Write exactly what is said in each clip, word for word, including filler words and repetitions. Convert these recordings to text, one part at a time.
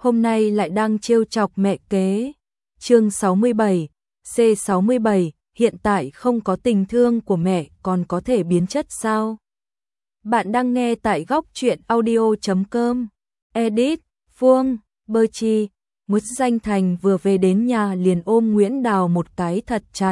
hôm nay lại đang trêu chọc mẹ kế. Chương sáu mươi bảy, C sáu mươi bảy, hiện tại không có tình thương của mẹ còn có thể biến chất sao? Bạn đang nghe tại góc truyện audio chấm com. Edit, Phương, Bơ Chi. Nguyễn Danh Thành vừa về đến nhà liền ôm Nguyễn Đào một cái thật chặt.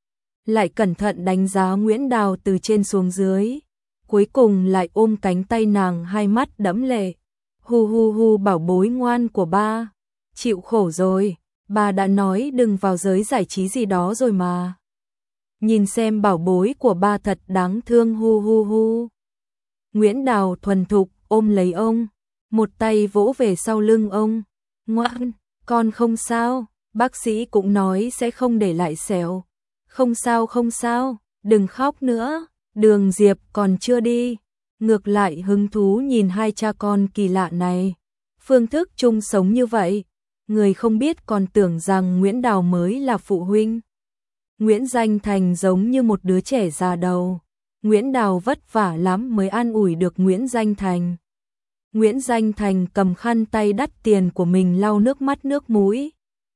Lại cẩn thận đánh giá Nguyễn Đào từ trên xuống dưới. Cuối cùng lại ôm cánh tay nàng, hai mắt đẫm lệ. Hu hu hu, bảo bối ngoan của ba. Chịu khổ rồi, bà đã nói đừng vào giới giải trí gì đó rồi mà. Nhìn xem bảo bối của ba thật đáng thương, hu hu hu. Nguyễn Đào thuần thục ôm lấy ông, một tay vỗ về sau lưng ông. Ngoan, con không sao, bác sĩ cũng nói sẽ không để lại sẹo. Không sao không sao, đừng khóc nữa. Đường Diệp còn chưa đi, ngược lại hứng thú nhìn hai cha con kỳ lạ này. Phương thức chung sống như vậy, người không biết còn tưởng rằng Nguyễn Đào mới là phụ huynh. Nguyễn Danh Thành giống như một đứa trẻ già đầu. Nguyễn Đào vất vả lắm mới an ủi được Nguyễn Danh Thành. Nguyễn Danh Thành cầm khăn tay đắt tiền của mình lau nước mắt nước mũi.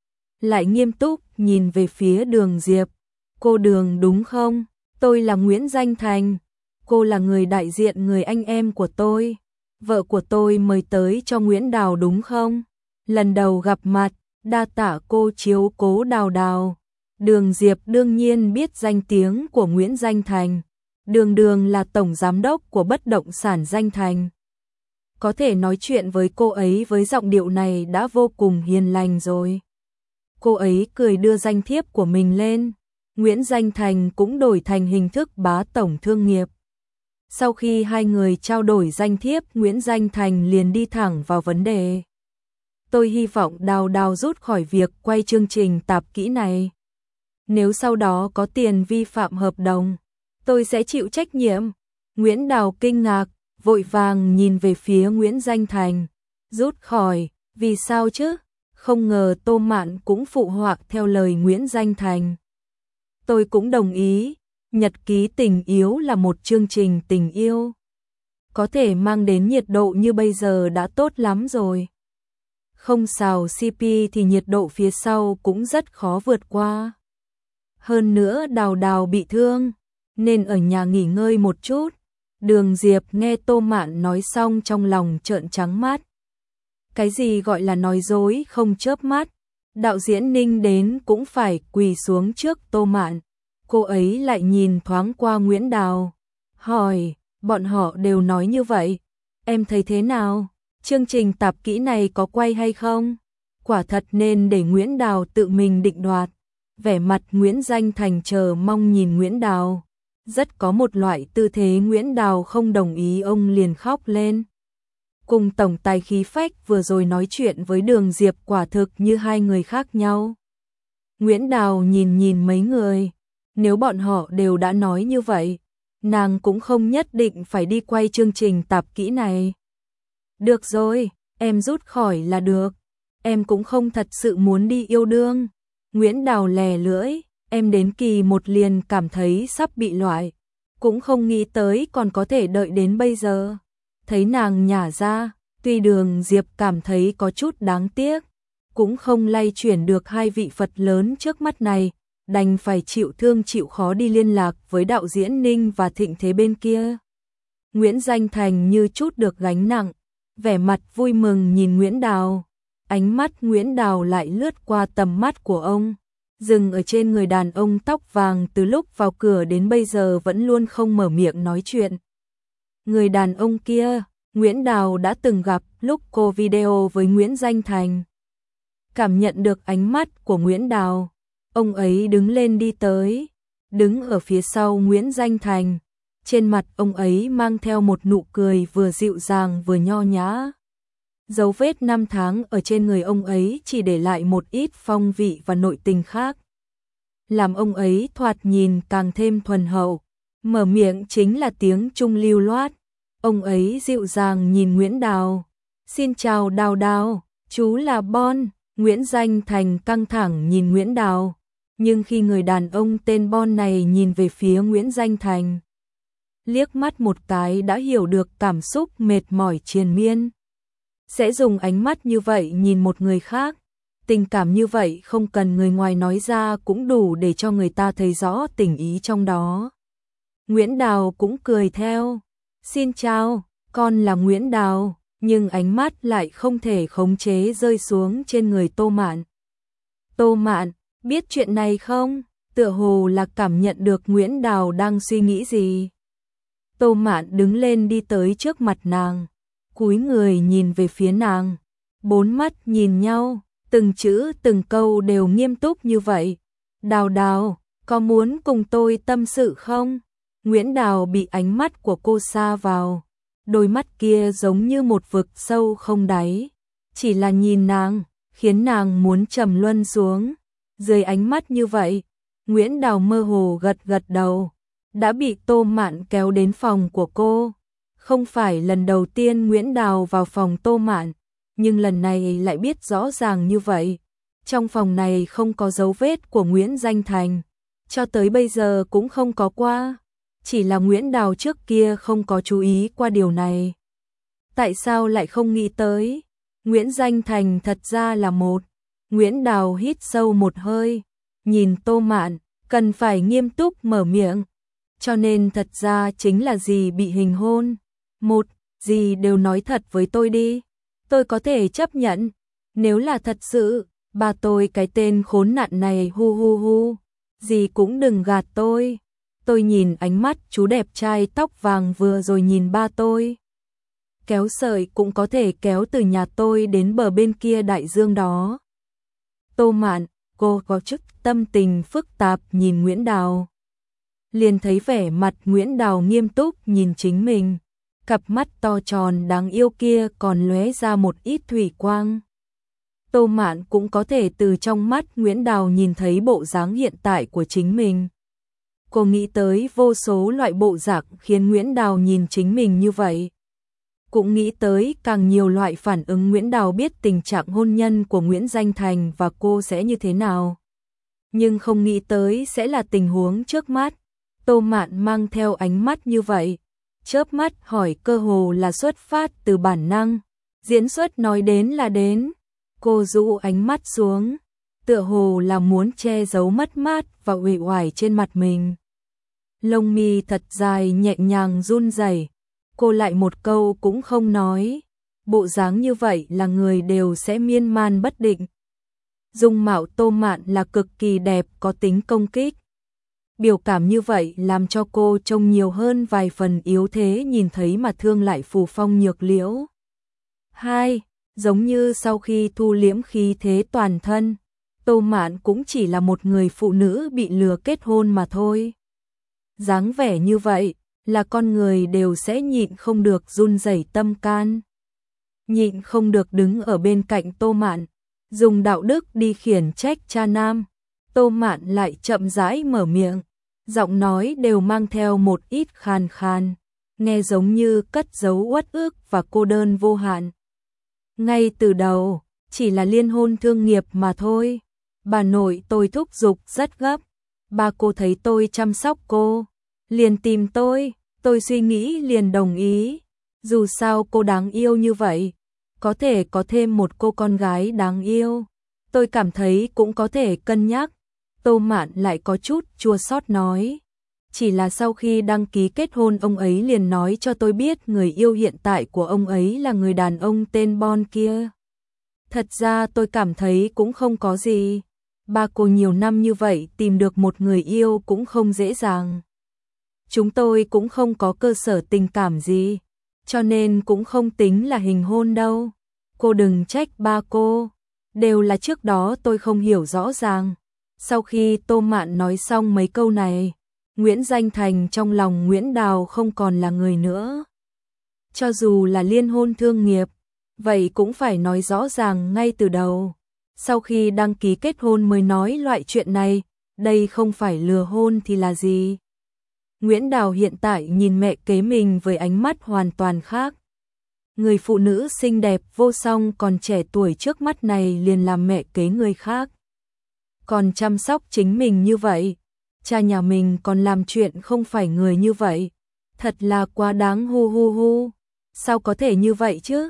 Lại nghiêm túc nhìn về phía Đường Diệp. Cô Đường đúng không? Tôi là Nguyễn Danh Thành. Cô là người đại diện người anh em của tôi. Vợ của tôi mời tới cho Nguyễn Đào đúng không? Lần đầu gặp mặt, đa tạ cô chiếu cố Đào Đào. Đường Diệp đương nhiên biết danh tiếng của Nguyễn Danh Thành. Đường Đường là tổng giám đốc của bất động sản Danh Thành. Có thể nói chuyện với cô ấy với giọng điệu này đã vô cùng hiền lành rồi. Cô ấy cười đưa danh thiếp của mình lên. Nguyễn Danh Thành cũng đổi thành hình thức bá tổng thương nghiệp. Sau khi hai người trao đổi danh thiếp, Nguyễn Danh Thành liền đi thẳng vào vấn đề. Tôi hy vọng Đào Đào rút khỏi việc quay chương trình tạp kỹ này. Nếu sau đó có tiền vi phạm hợp đồng, tôi sẽ chịu trách nhiệm. Nguyễn Đào kinh ngạc, vội vàng nhìn về phía Nguyễn Danh Thành. Rút khỏi, vì sao chứ? Không ngờ Tô Mạn cũng phụ họa theo lời Nguyễn Danh Thành. Tôi cũng đồng ý, Nhật ký tình yêu là một chương trình tình yêu. Có thể mang đến nhiệt độ như bây giờ đã tốt lắm rồi. Không xào xê pê thì nhiệt độ phía sau cũng rất khó vượt qua. Hơn nữa Đào Đào bị thương, nên ở nhà nghỉ ngơi một chút. Đường Diệp nghe Tô Mạn nói xong trong lòng trợn trắng mắt. Cái gì gọi là nói dối không chớp mắt? Đạo diễn Ninh đến cũng phải quỳ xuống trước Tô Mạn. Cô ấy lại nhìn thoáng qua Nguyễn Đào, hỏi, bọn họ đều nói như vậy, em thấy thế nào? Chương trình tạp kỹ này có quay hay không? Quả thật nên để Nguyễn Đào tự mình định đoạt. Vẻ mặt Nguyễn Danh Thành chờ mong nhìn Nguyễn Đào. Rất có một loại tư thế Nguyễn Đào không đồng ý ông liền khóc lên. Cùng tổng tài khí phách vừa rồi nói chuyện với Đường Diệp quả thực như hai người khác nhau. Nguyễn Đào nhìn nhìn mấy người. Nếu bọn họ đều đã nói như vậy, nàng cũng không nhất định phải đi quay chương trình tạp kỹ này. Được rồi, em rút khỏi là được. Em cũng không thật sự muốn đi yêu đương. Nguyễn Đào lè lưỡi, em đến kỳ một liền cảm thấy sắp bị loại. Cũng không nghĩ tới còn có thể đợi đến bây giờ. Thấy nàng nhả ra, tuy Đường Diệp cảm thấy có chút đáng tiếc, cũng không lay chuyển được hai vị Phật lớn trước mắt này. Đành phải chịu thương chịu khó đi liên lạc với đạo diễn Ninh và Thịnh Thế bên kia. Nguyễn Danh Thành như chút được gánh nặng, vẻ mặt vui mừng nhìn Nguyễn Đào. Ánh mắt Nguyễn Đào lại lướt qua tầm mắt của ông, dừng ở trên người đàn ông tóc vàng từ lúc vào cửa đến bây giờ vẫn luôn không mở miệng nói chuyện. Người đàn ông kia, Nguyễn Đào đã từng gặp lúc cô video với Nguyễn Danh Thành. Cảm nhận được ánh mắt của Nguyễn Đào, ông ấy đứng lên đi tới, đứng ở phía sau Nguyễn Danh Thành. Trên mặt ông ấy mang theo một nụ cười vừa dịu dàng vừa nho nhã. Dấu vết năm tháng ở trên người ông ấy chỉ để lại một ít phong vị và nội tình khác. Làm ông ấy thoạt nhìn càng thêm thuần hậu. Mở miệng chính là tiếng Trung lưu loát. Ông ấy dịu dàng nhìn Nguyễn Đào. Xin chào Đào Đào, chú là Bon. Nguyễn Danh Thành căng thẳng nhìn Nguyễn Đào. Nhưng khi người đàn ông tên Bon này nhìn về phía Nguyễn Danh Thành, liếc mắt một cái đã hiểu được cảm xúc mệt mỏi triền miên. sẽ dùng ánh mắt như vậy nhìn một người khác. Tình cảm như vậy không cần người ngoài nói ra cũng đủ để cho người ta thấy rõ tình ý trong đó. Nguyễn Đào cũng cười theo. Xin chào, con là Nguyễn Đào, nhưng ánh mắt lại không thể khống chế rơi xuống trên người Tô Mạn. Tô Mạn, biết chuyện này không? Tựa hồ là cảm nhận được Nguyễn Đào đang suy nghĩ gì. Tô Mạn đứng lên đi tới trước mặt nàng, cúi người nhìn về phía nàng. Bốn mắt nhìn nhau, từng chữ từng câu đều nghiêm túc như vậy. Đào Đào, có muốn cùng tôi tâm sự không? Nguyễn Đào bị ánh mắt của cô sa vào. Đôi mắt kia giống như một vực sâu không đáy. Chỉ là nhìn nàng, khiến nàng muốn trầm luân xuống. Dưới ánh mắt như vậy, Nguyễn Đào mơ hồ gật gật đầu. Đã bị Tô Mạn kéo đến phòng của cô. Không phải lần đầu tiên Nguyễn Đào vào phòng Tô Mạn, nhưng lần này lại biết rõ ràng như vậy. Trong phòng này không có dấu vết của Nguyễn Danh Thành, cho tới bây giờ cũng không có qua. Chỉ là Nguyễn Đào trước kia không có chú ý qua điều này. Tại sao lại không nghĩ tới? Nguyễn Danh Thành thật ra là một. Nguyễn Đào hít sâu một hơi, nhìn Tô Mạn, cần phải nghiêm túc mở miệng. Cho nên thật ra chính là dì bị hình hôn. Một, dì đều nói thật với tôi đi. Tôi có thể chấp nhận. Nếu là thật sự, ba tôi cái tên khốn nạn này hu hu hu. Dì cũng đừng gạt tôi. Tôi nhìn ánh mắt chú đẹp trai tóc vàng vừa rồi nhìn ba tôi. Kéo sợi cũng có thể kéo từ nhà tôi đến bờ bên kia đại dương đó. Tô Mạn, cô có chút tâm tình phức tạp nhìn Nguyễn Đào. Liền thấy vẻ mặt Nguyễn Đào nghiêm túc nhìn chính mình. Cặp mắt to tròn đáng yêu kia còn lóe ra một ít thủy quang. Tô Mạn cũng có thể từ trong mắt Nguyễn Đào nhìn thấy bộ dáng hiện tại của chính mình. Cô nghĩ tới vô số loại bộ dạng khiến Nguyễn Đào nhìn chính mình như vậy. Cũng nghĩ tới càng nhiều loại phản ứng Nguyễn Đào biết tình trạng hôn nhân của Nguyễn Danh Thành và cô sẽ như thế nào. Nhưng không nghĩ tới sẽ là tình huống trước mắt. Tô Mạn mang theo ánh mắt như vậy, chớp mắt hỏi cơ hồ là xuất phát từ bản năng. Diễn xuất nói đến là đến. Cô rũ ánh mắt xuống, tựa hồ là muốn che giấu mất mát và uể oải trên mặt mình. Lông mi thật dài nhẹ nhàng run rẩy. Cô lại một câu cũng không nói. Bộ dáng như vậy là người đều sẽ miên man bất định. Dung mạo Tô Mạn là cực kỳ đẹp, có tính công kích. Biểu cảm như vậy làm cho cô trông nhiều hơn vài phần yếu thế, nhìn thấy mà thương lại phù phong nhược liễu. Hai, giống như sau khi thu liễm khí thế toàn thân, Tô Mạn cũng chỉ là một người phụ nữ bị lừa kết hôn mà thôi. Dáng vẻ như vậy là con người đều sẽ nhịn không được run rẩy tâm can. Nhịn không được đứng ở bên cạnh Tô Mạn, dùng đạo đức đi khiển trách cha nam. Tô Mạn lại chậm rãi mở miệng, giọng nói đều mang theo một ít khàn khàn, nghe giống như cất giấu uất ức và cô đơn vô hạn. Ngay từ đầu, chỉ là liên hôn thương nghiệp mà thôi. Bà nội tôi thúc giục rất gấp. Ba cô thấy tôi chăm sóc cô, liền tìm tôi, tôi suy nghĩ liền đồng ý. Dù sao cô đáng yêu như vậy, có thể có thêm một cô con gái đáng yêu, tôi cảm thấy cũng có thể cân nhắc. Tô Mạn lại có chút chua xót nói. Chỉ là sau khi đăng ký kết hôn ông ấy liền nói cho tôi biết người yêu hiện tại của ông ấy là người đàn ông tên Bon kia. Thật ra tôi cảm thấy cũng không có gì. Ba cô nhiều năm như vậy tìm được một người yêu cũng không dễ dàng. Chúng tôi cũng không có cơ sở tình cảm gì, cho nên cũng không tính là hình hôn đâu. Cô đừng trách ba cô, đều là trước đó tôi không hiểu rõ ràng. Sau khi Tô Mạn nói xong mấy câu này, Nguyễn Danh Thành trong lòng Nguyễn Đào không còn là người nữa. Cho dù là liên hôn thương nghiệp, vậy cũng phải nói rõ ràng ngay từ đầu. Sau khi đăng ký kết hôn mới nói loại chuyện này, đây không phải lừa hôn thì là gì. Nguyễn Đào hiện tại nhìn mẹ kế mình với ánh mắt hoàn toàn khác. Người phụ nữ xinh đẹp vô song còn trẻ tuổi trước mắt này liền làm mẹ kế người khác. Còn chăm sóc chính mình như vậy, cha nhà mình còn làm chuyện không phải người như vậy. Thật là quá đáng hu hu hu. Sao có thể như vậy chứ?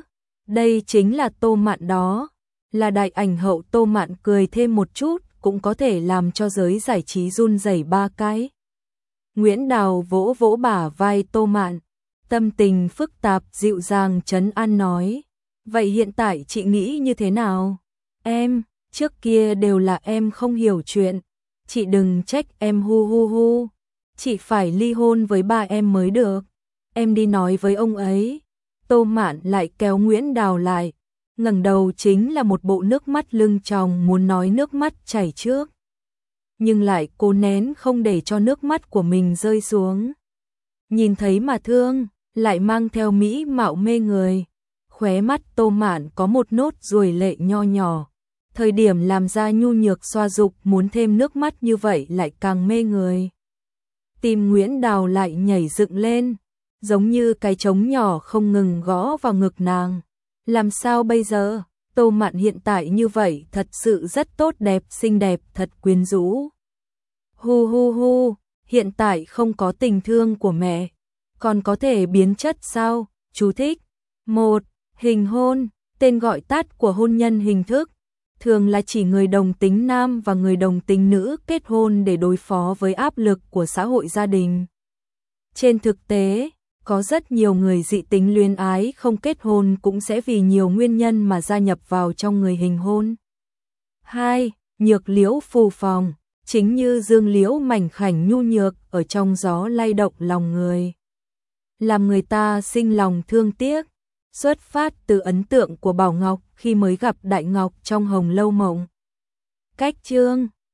Đây chính là Tô Mạn đó, là đại ảnh hậu. Tô Mạn cười thêm một chút, cũng có thể làm cho giới giải trí run rẩy ba cái. Nguyễn Đào vỗ vỗ bả vai Tô Mạn, tâm tình phức tạp dịu dàng trấn an nói, vậy hiện tại chị nghĩ như thế nào? Em, trước kia đều là em không hiểu chuyện, chị đừng trách em hu hu hu, chị phải ly hôn với ba em mới được, em đi nói với ông ấy. Tô Mạn lại kéo Nguyễn Đào lại, ngẩng đầu chính là một bộ nước mắt lưng tròng, muốn nói nước mắt chảy trước, nhưng lại cố nén không để cho nước mắt của mình rơi xuống. Nhìn thấy mà thương, lại mang theo mỹ mạo mê người. Khóe mắt Tô Mạn có một nốt ruồi lệ nho nhỏ. Thời điểm làm ra nhu nhược xoa dục muốn thêm nước mắt như vậy lại càng mê người. Tim Nguyễn Đào lại nhảy dựng lên, giống như cái trống nhỏ không ngừng gõ vào ngực nàng. Làm sao bây giờ? Tô Mạn hiện tại như vậy thật sự rất tốt đẹp, xinh đẹp, thật quyến rũ. Hu hu hu, hiện tại không có tình thương của mẹ, còn có thể biến chất sao? Chú thích. một. Hình hôn, tên gọi tắt của hôn nhân hình thức, thường là chỉ người đồng tính nam và người đồng tính nữ kết hôn để đối phó với áp lực của xã hội gia đình. Trên thực tế, có rất nhiều người dị tính luyến ái không kết hôn cũng sẽ vì nhiều nguyên nhân mà gia nhập vào trong người hình hôn. hai. Nhược liễu phù phòng, chính như dương liễu mảnh khảnh nhu nhược ở trong gió lay động lòng người, làm người ta sinh lòng thương tiếc. Xuất phát từ ấn tượng của Bảo Ngọc khi mới gặp Đại Ngọc trong Hồng Lâu Mộng. Cách chương